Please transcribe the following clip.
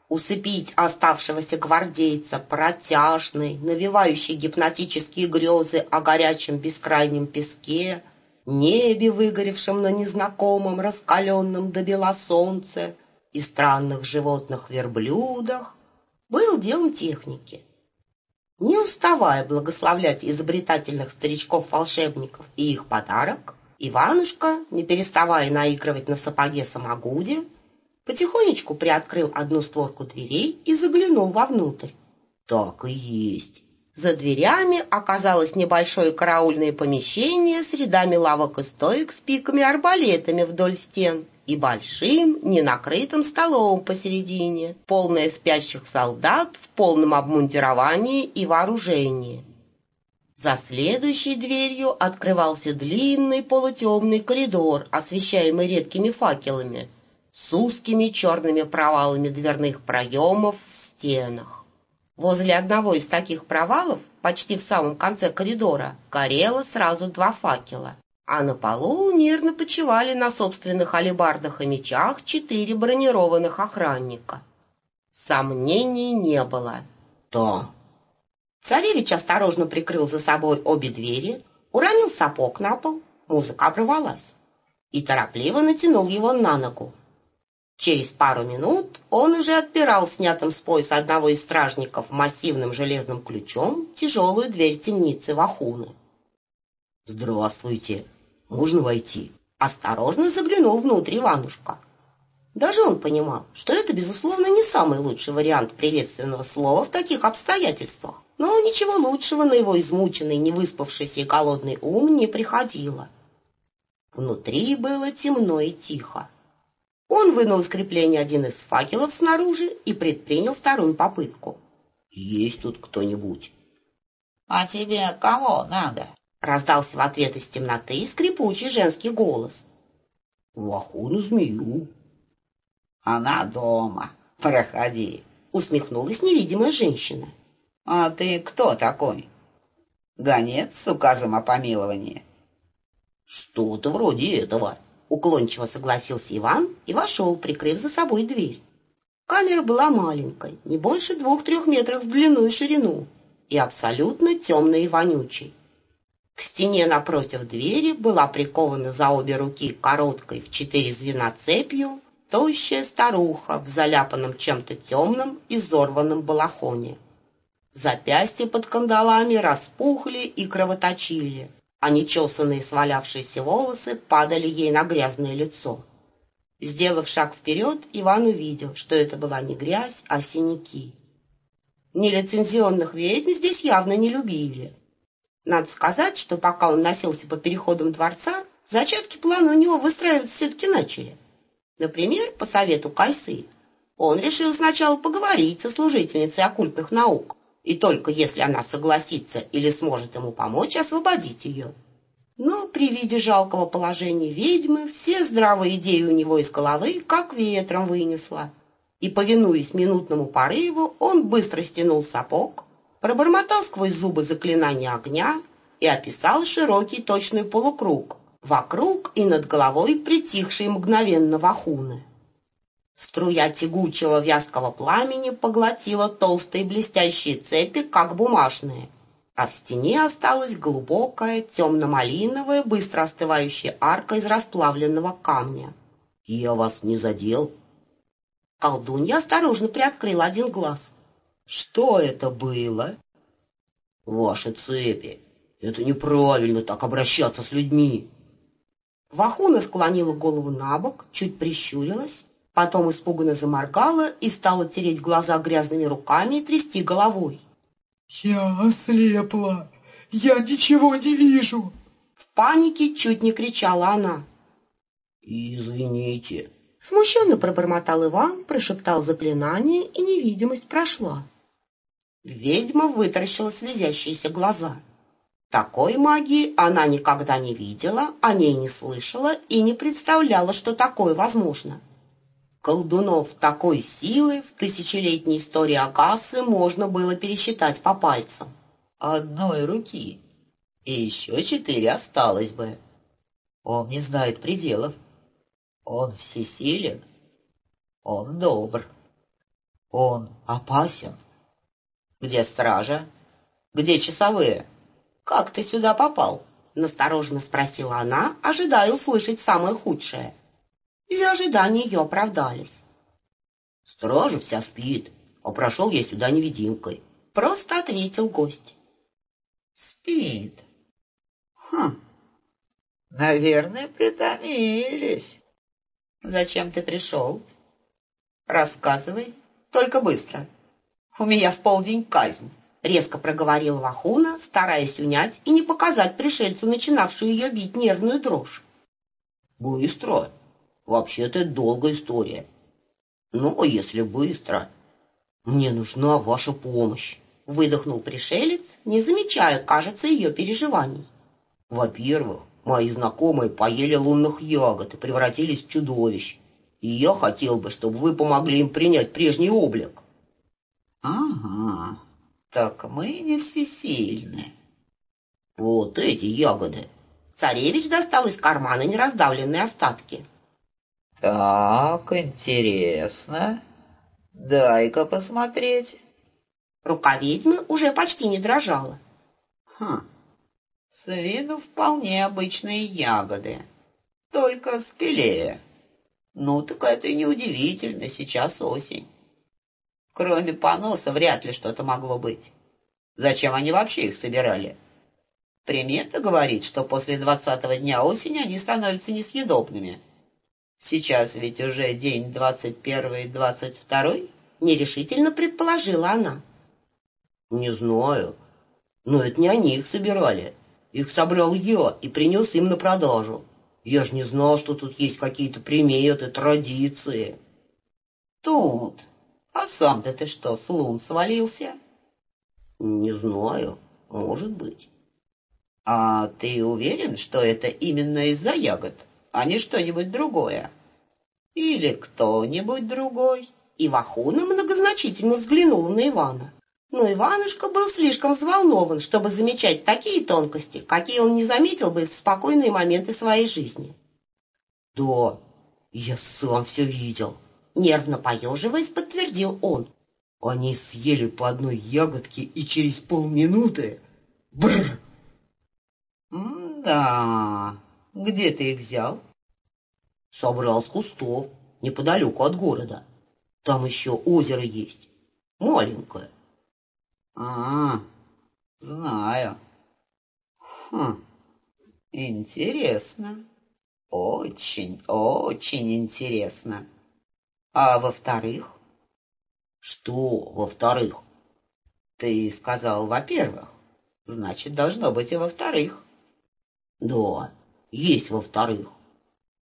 усыпить оставшегося гвардейца протяжной, навевающей гипнотические грезы о горячем бескрайнем песке, небе, выгоревшем на незнакомом, раскаленном до бела солнце, и странных животных-верблюдах, был делом техники. Не уставая благословлять изобретательных старичков-волшебников и их подарок, Иванушка, не переставая наигрывать на сапоге самогуде, потихонечку приоткрыл одну створку дверей и заглянул вовнутрь. Так и есть. За дверями оказалось небольшое караульное помещение с рядами лавок и стоек с пиками-арбалетами вдоль стен и большим ненакрытым столом посередине, полное спящих солдат в полном обмундировании и вооружении. За следующей дверью открывался длинный полутемный коридор, освещаемый редкими факелами, с узкими черными провалами дверных проемов в стенах. Возле одного из таких провалов, почти в самом конце коридора, горело сразу 2 факела, а на полу мирно почивали на собственных алебардах и мечах 4 бронированных охранника. Сомнений не было. Да. Царевич осторожно прикрыл за собой обе двери, уронил сапог на пол, музыка оборвалась, и торопливо натянул его на ногу. Через пару минут он уже отпирал снятым с пояса одного из стражников массивным железным ключом тяжелую дверь темницы Вахуны. «Здравствуйте! Можно войти?» Осторожно заглянул внутрь Иванушка. Даже он понимал, что это, безусловно, не самый лучший вариант приветственного слова в таких обстоятельствах, но ничего лучшего на его измученный, невыспавшийся и голодный ум не приходило. Внутри было темно и тихо. Он вынул из крепления один из факелов снаружи и предпринял вторую попытку. «Есть тут кто-нибудь?» «А тебе кого надо?» — раздался в ответ из темноты скрипучий женский голос. «Вахуну-змею». «Она дома. Проходи», — усмехнулась невидимая женщина. «А ты кто такой? Гонец с указом о помиловании?» «Что-то вроде этого», — уклончиво согласился Иван и вошел, прикрыв за собой дверь. Камера была маленькой, не больше 2-3 метров в длину и ширину, и абсолютно темной и вонючей. К стене напротив двери была прикована за обе руки короткой в 4 звена цепью тощая старуха в заляпанном чем-то темном и изорванном балахоне. Запястья под кандалами распухли и кровоточили, а нечесанные свалявшиеся волосы падали ей на грязное лицо. Сделав шаг вперед, Иван увидел, что это была не грязь, а синяки. Нелицензионных ведьм здесь явно не любили. Надо сказать, что пока он носился по переходам дворца, зачатки плана у него выстраиваться все-таки начали. Например, по совету Кайсы, он решил сначала поговорить со служительницей оккультных наук, и только если она согласится или сможет ему помочь, освободить ее. Но при виде жалкого положения ведьмы все здравые идеи у него из головы как ветром вынесло. И, повинуясь минутному порыву, он быстро стянул сапог, пробормотал сквозь зубы заклинание огня и описал широкий точный полукруг, вокруг и над головой притихшей мгновенно Вахуны. Струя тягучего вязкого пламени поглотила толстые блестящие цепи, как бумажные, а в стене осталась глубокая темно-малиновая, быстро остывающая арка из расплавленного камня. «Я вас не задел?» Колдунья осторожно приоткрыла один глаз. «Что это было?» «Ваши цепи. Это неправильно так обращаться с людьми». Вахуна склонила голову набок, чуть прищурилась, потом испуганно заморгала и стала тереть глаза грязными руками и трясти головой. «Я ослепла! Я ничего не вижу!» В панике чуть не кричала она. «Извините!» Смущенно пробормотал Иван, прошептал заклинание, и невидимость прошла. Ведьма вытаращила слезящиеся глаза. Такой магии она никогда не видела, о ней не слышала и не представляла, что такое возможно. Колдунов такой силы в тысячелетней истории Агасы можно было пересчитать по пальцам. Одной руки. И еще 4 осталось бы. Он не знает пределов. Он всесилен. Он добр. Он опасен? Где стража? Где часовые? Как ты сюда попал? Настороженно спросила она, ожидая услышать самое худшее. И ожидания ее оправдались. Стража вся спит, а прошел я сюда невидимкой. Просто ответил гость. Спит. Наверное, притомились. Зачем ты пришел? Рассказывай, только быстро. У меня в полдень казнь. Резко проговорил Вахуна, стараясь унять и не показать пришельцу начинавшую ее бить нервную дрожь. Быстро? Вообще-то это долгая история. Но если быстро, мне нужна ваша помощь. Выдохнул пришелец, не замечая, кажется, ее переживаний. Во-первых, мои знакомые поели лунных ягод и превратились в чудовищ. И я хотел бы, чтобы вы помогли им принять прежний облик. Ага, так мы не всесильны. Вот эти ягоды. Царевич достал из кармана нераздавленные остатки. Так, интересно. Дай-ка посмотреть. Рука ведьмы уже почти не дрожала. С виду вполне обычные ягоды, только спелее. Ну, так это и неудивительно, сейчас осень. Кроме поноса вряд ли что-то могло быть. Зачем они вообще их собирали? Примета говорит, что после 20-го дня осени они становятся несъедобными. Сейчас ведь уже день 21 и 22. Нерешительно предположила она. Не знаю, но это не они их собирали. Их собрал я и принес им на продажу. Я ж не знал, что тут есть какие-то приметы, традиции. Тут? А сам-то ты что, с лун свалился? Не знаю, может быть. А ты уверен, что это именно из-за ягод, а не что-нибудь другое? Или кто-нибудь другой? И Вахуна многозначительно взглянула на Ивана. Но Иванушка был слишком взволнован, чтобы замечать такие тонкости, какие он не заметил бы в спокойные моменты своей жизни. Да, я сам все видел. Нервно поеживаясь, подтвердил он. Они съели по одной ягодке и через полминуты... Бррр! Да, где ты их взял? Собрал с кустов, неподалеку от города. Там еще озеро есть, маленькое. Знаю. Интересно. Очень, очень интересно. А во-вторых? Что во-вторых? Ты сказал «во-первых». Значит, должно быть и во-вторых. Да, есть во-вторых.